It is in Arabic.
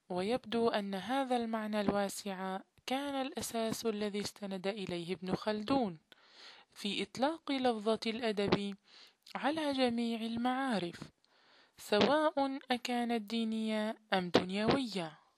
ويبدو أن هذا المعنى الواسع كان الأساس الذي استند إليه ابن خلدون في إطلاق لفظة الأدب على جميع المعارف، سواء أكانت دينية أم دنيوية.